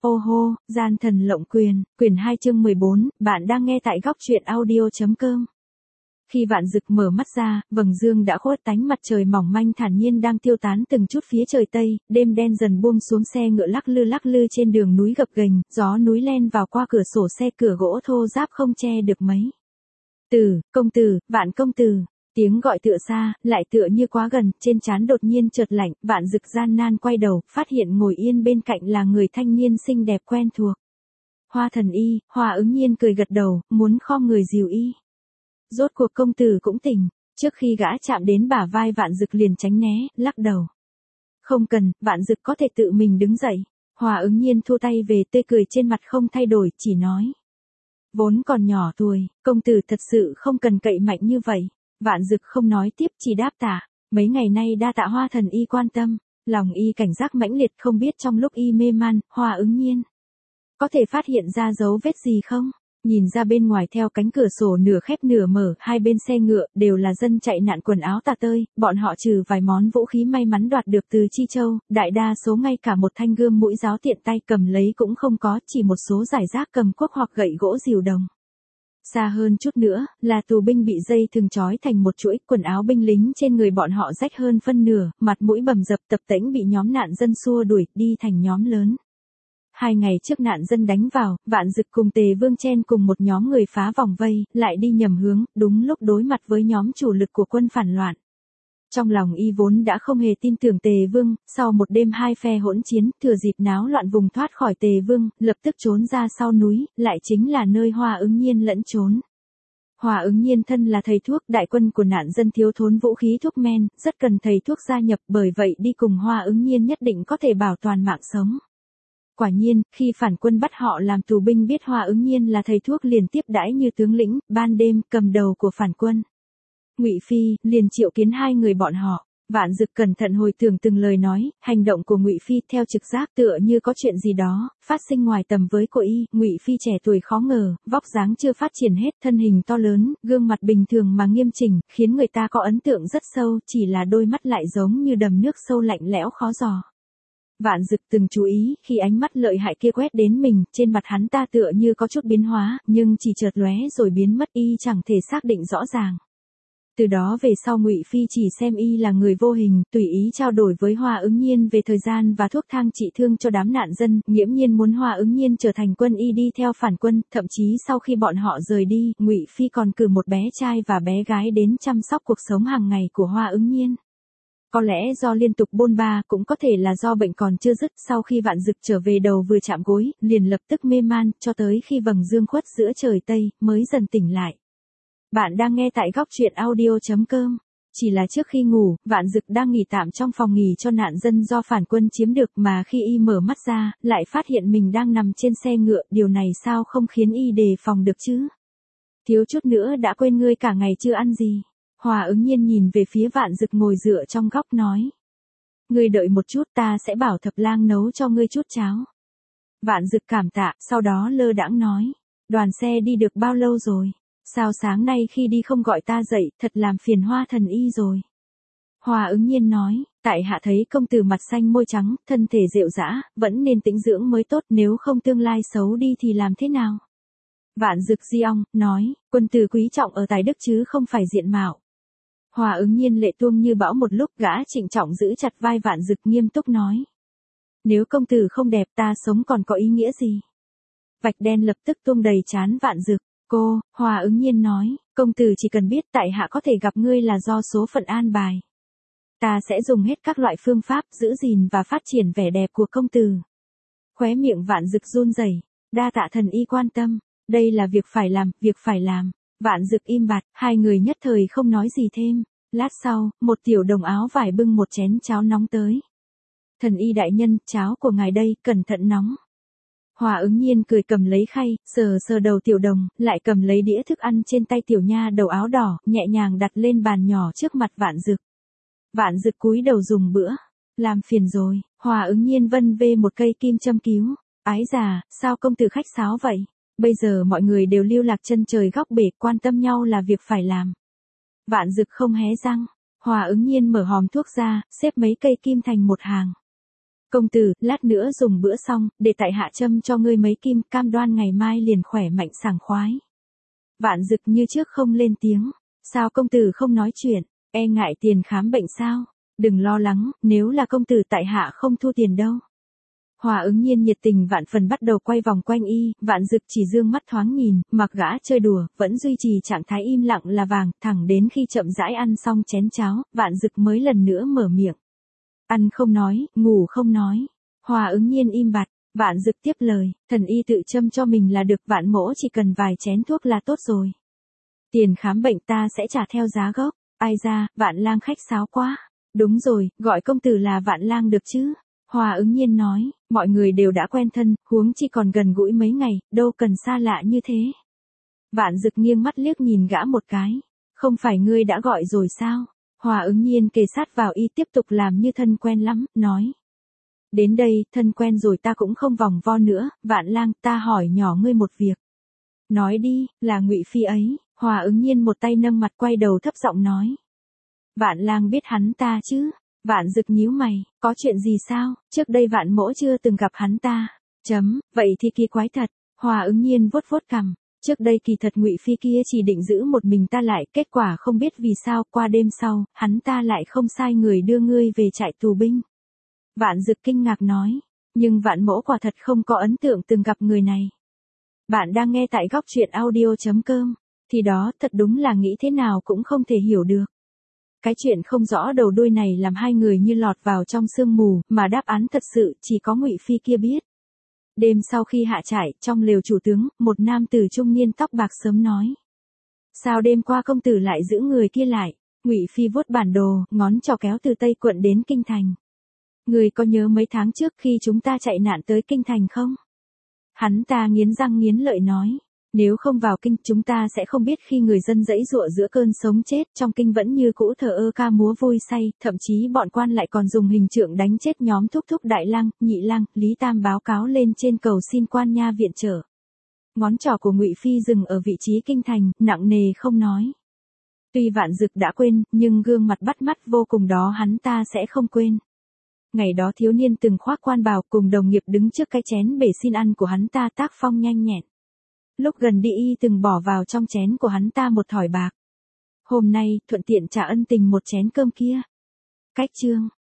Ô hô, gian thần lộng quyền, quyển 2 chương 14, bạn đang nghe tại góc truyện audio.com. Khi Vạn Dực mở mắt ra, vầng dương đã khuất, ánh mặt trời mỏng manh thản nhiên đang tiêu tán từng chút phía trời tây, đêm đen dần buông xuống, xe ngựa lắc lư trên đường núi gập ghềnh, gió núi len vào qua cửa sổ xe, cửa gỗ thô ráp không che được mấy. Công tử, Vạn công tử. Tiếng gọi tựa xa, lại tựa như quá gần, trên trán đột nhiên chợt lạnh, Vạn Dực gian nan quay đầu, phát hiện ngồi yên bên cạnh là người thanh niên xinh đẹp quen thuộc. Hoa Thần Y. Hoa Ứng Nhiên cười gật đầu, muốn khom người dìu y. Rốt cuộc công tử cũng tỉnh. Trước khi gã chạm đến bả vai Vạn Dực liền tránh né, lắc đầu. Không cần, Vạn Dực có thể tự mình đứng dậy. Hoa Ứng Nhiên thua tay về, tươi cười trên mặt không thay đổi, chỉ nói. Vốn còn nhỏ tuổi, công tử thật sự không cần cậy mạnh như vậy. Vạn Dực không nói tiếp, chỉ đáp tạ. Mấy ngày nay đa tạ Hoa Thần Y quan tâm. Lòng y cảnh giác mãnh liệt, không biết trong lúc y mê man, Hoa Ứng Nhiên có thể phát hiện ra dấu vết gì không? Nhìn ra bên ngoài theo cánh cửa sổ nửa khép nửa mở, hai bên xe ngựa đều là dân chạy nạn quần áo tả tơi, bọn họ trừ vài món vũ khí may mắn đoạt được từ Chi Châu, đại đa số ngay cả một thanh gươm mũi giáo tiện tay cầm lấy cũng không có, chỉ một số giải rác cầm cuốc hoặc gậy gỗ rìu đồng. Xa hơn chút nữa, là tù binh bị dây thừng trói thành một chuỗi, quần áo binh lính trên người bọn họ rách hơn phân nửa, mặt mũi bầm dập, tập tễnh bị nhóm nạn dân xua đuổi, đi thành nhóm lớn. 2 ngày trước nạn dân đánh vào, Vạn Dực cùng Tề Vương chen cùng một nhóm người phá vòng vây, lại đi nhầm hướng, đúng lúc đối mặt với nhóm chủ lực của quân phản loạn. Trong lòng y vốn đã không hề tin tưởng Tề Vương, sau một đêm hai phe hỗn chiến, thừa dịp náo loạn vùng thoát khỏi Tề Vương, lập tức trốn ra sau núi, lại chính là nơi Hoa Ứng Nhiên lẫn trốn. Hoa Ứng Nhiên thân là thầy thuốc, đại quân của nạn dân thiếu thốn vũ khí thuốc men, rất cần thầy thuốc gia nhập, bởi vậy đi cùng Hoa Ứng Nhiên nhất định có thể bảo toàn mạng sống. Quả nhiên, khi phản quân bắt họ làm tù binh biết Hoa Ứng Nhiên là thầy thuốc liền tiếp đãi như tướng lĩnh, ban đêm, cầm đầu của phản quân. Ngụy Phi liền triệu kiến hai người bọn họ. Vạn Dực cẩn thận hồi tưởng từng lời nói, hành động của Ngụy Phi theo trực giác tựa như có chuyện gì đó phát sinh ngoài tầm với của y. Ngụy Phi trẻ tuổi khó ngờ, vóc dáng chưa phát triển hết, thân hình to lớn, gương mặt bình thường mà nghiêm chỉnh, khiến người ta có ấn tượng rất sâu, chỉ là đôi mắt lại giống như đầm nước sâu lạnh lẽo khó dò. Vạn Dực từng chú ý, khi ánh mắt lợi hại kia quét đến mình, trên mặt hắn ta tựa như có chút biến hóa, nhưng chỉ chợt lóe rồi biến mất, y chẳng thể xác định rõ ràng. Từ đó về sau Ngụy Phi chỉ xem y là người vô hình, tùy ý trao đổi với Hoa Ứng Nhiên về thời gian và thuốc thang trị thương cho đám nạn dân, nghiễm nhiên muốn Hoa Ứng Nhiên trở thành quân y đi theo phản quân, thậm chí sau khi bọn họ rời đi, Ngụy Phi còn cử một bé trai và bé gái đến chăm sóc cuộc sống hàng ngày của Hoa Ứng Nhiên. Có lẽ do liên tục bôn ba, cũng có thể là do bệnh còn chưa dứt, sau khi Vạn Dực trở về đầu vừa chạm gối, liền lập tức mê man, cho tới khi vầng dương khuất giữa trời Tây, mới dần tỉnh lại. Bạn đang nghe tại góc truyện audio.com. Chỉ là trước khi ngủ, Vạn Dực đang nghỉ tạm trong phòng nghỉ cho nạn dân do phản quân chiếm được, mà khi y mở mắt ra, lại phát hiện mình đang nằm trên xe ngựa, điều này sao không khiến y đề phòng được chứ? Thiếu chút nữa đã quên ngươi cả ngày chưa ăn gì. Hoa Ứng Nhiên nhìn về phía Vạn Dực ngồi dựa trong góc nói. Ngươi đợi một chút, ta sẽ bảo thập lang nấu cho ngươi chút cháo. Vạn Dực cảm tạ, sau đó lơ đãng nói. Đoàn xe đi được bao lâu rồi? Sao sáng nay khi đi không gọi ta dậy, thật làm phiền Hoa Thần Y rồi. Hoa Ứng Nhiên nói, tại hạ thấy công tử mặt xanh môi trắng, thân thể rệu rã, vẫn nên tĩnh dưỡng mới tốt, nếu không tương lai xấu đi thì làm thế nào? Vạn Dực di ong, nói, quân tử quý trọng ở tài đức chứ không phải diện mạo. Hoa Ứng Nhiên lệ tuông như bão, một lúc gã trịnh trọng giữ chặt vai Vạn Dực, nghiêm túc nói. Nếu công tử không đẹp, ta sống còn có ý nghĩa gì? Vạch đen lập tức tuông đầy trán Vạn Dực. Hoa Ứng Nhiên nói, công tử chỉ cần biết tại hạ có thể gặp ngươi là do số phận an bài. Ta sẽ dùng hết các loại phương pháp giữ gìn và phát triển vẻ đẹp của công tử. Khóe miệng Vạn Dực run rẩy, đa tạ thần y quan tâm, đây là việc phải làm. Vạn Dực im bặt, hai người nhất thời không nói gì thêm. Lát sau, một tiểu đồng áo vải bưng một chén cháo nóng tới. Thần y đại nhân, cháo của ngài đây, cẩn thận nóng. Hoa Ứng Nhiên cười cầm lấy khay, sờ đầu tiểu đồng, lại cầm lấy đĩa thức ăn trên tay tiểu nha đầu áo đỏ, nhẹ nhàng đặt lên bàn nhỏ trước mặt Vạn Dực. Vạn Dực cúi đầu dùng bữa. Làm phiền rồi. Hoa Ứng Nhiên vân vê một cây kim châm cứu. Ái già, sao công tử khách sáo vậy? Bây giờ mọi người đều lưu lạc chân trời góc bể, quan tâm nhau là việc phải làm. Vạn Dực không hé răng. Hoa Ứng Nhiên mở hòm thuốc ra, xếp mấy cây kim thành một hàng. Công tử, lát nữa dùng bữa xong, để tại hạ châm cho ngươi mấy kim, cam đoan ngày mai liền khỏe mạnh sảng khoái. Vạn Dực như trước không lên tiếng. Sao công tử không nói chuyện, e ngại tiền khám bệnh sao? Đừng lo lắng, nếu là công tử tại hạ không thu tiền đâu. Hòa Ứng Nhiên nhiệt tình vạn phần bắt đầu quay vòng quanh y, Vạn Dực chỉ dương mắt thoáng nhìn, mặc gã chơi đùa, vẫn duy trì trạng thái im lặng là vàng, thẳng đến khi chậm rãi ăn xong chén cháo, Vạn Dực mới lần nữa mở miệng. Ăn không nói, ngủ không nói. Hòa Ứng Nhiên im bặt, Vạn Dực tiếp lời, thần y tự châm cho mình là được, Vạn mỗ chỉ cần vài chén thuốc là tốt rồi. Tiền khám bệnh ta sẽ trả theo giá gốc. Ai ra, Vạn lang khách sáo quá. Đúng rồi, gọi công tử là Vạn lang được chứ? Hòa Ứng Nhiên nói, mọi người đều đã quen thân, huống chi còn gần gũi mấy ngày, đâu cần xa lạ như thế. Vạn Dực nghiêng mắt liếc nhìn gã một cái. Không phải ngươi đã gọi rồi sao? Hòa Ứng Nhiên kề sát vào y tiếp tục làm như thân quen lắm, nói. Đến đây, thân quen rồi ta cũng không vòng vo nữa, Vạn lang, ta hỏi nhỏ ngươi một việc. Nói đi, là Ngụy Phi ấy. Hòa Ứng Nhiên một tay nâng mặt quay đầu thấp giọng nói. Vạn lang biết hắn ta chứ? Vạn Dực nhíu mày, có chuyện gì sao? Trước đây Vạn mỗ chưa từng gặp hắn ta. Vậy thì kỳ quái thật. Hòa Ứng Nhiên vuốt vuốt cằm. Trước đây kỳ thật Ngụy Phi kia chỉ định giữ một mình ta lại, kết quả không biết vì sao, qua đêm sau, hắn ta lại không sai người đưa ngươi về trại tù binh. Vạn Dực kinh ngạc nói, nhưng Vạn mỗ quả thật không có ấn tượng từng gặp người này. Bạn đang nghe tại góc truyện audio.com. Thì đó, thật đúng là nghĩ thế nào cũng không thể hiểu được. Cái chuyện không rõ đầu đuôi này làm hai người như lọt vào trong sương mù, mà đáp án thật sự chỉ có Ngụy Phi kia biết. Đêm sau khi hạ trại, trong lều chủ tướng, một nam tử trung niên tóc bạc sớm nói. Sao đêm qua công tử lại giữ người kia lại? Ngụy Phi vuốt bản đồ, ngón trỏ kéo từ Tây Quận đến Kinh Thành. Người có nhớ mấy tháng trước khi chúng ta chạy nạn tới Kinh Thành không? Hắn ta nghiến răng nghiến lợi nói. Nếu không vào kinh, chúng ta sẽ không biết khi người dân dãy dụa giữa cơn sống chết, trong kinh vẫn như cũ thờ ơ ca múa vui say, thậm chí bọn quan lại còn dùng hình trượng đánh chết nhóm thúc thúc Đại Lang, Nhị Lang, Lý Tam báo cáo lên trên cầu xin quan nha viện trợ. Ngón trỏ của Ngụy Phi dừng ở vị trí Kinh Thành, nặng nề không nói. Tuy Vạn Dực đã quên, nhưng gương mặt bắt mắt vô cùng đó hắn ta sẽ không quên. Ngày đó thiếu niên từng khoác quan bào cùng đồng nghiệp đứng trước cái chén bể xin ăn của hắn ta tác phong nhanh nhẹn. Lúc gần đi y từng bỏ vào trong chén của hắn ta một thỏi bạc. Hôm nay, thuận tiện trả ân tình một chén cơm kia. Cách chương.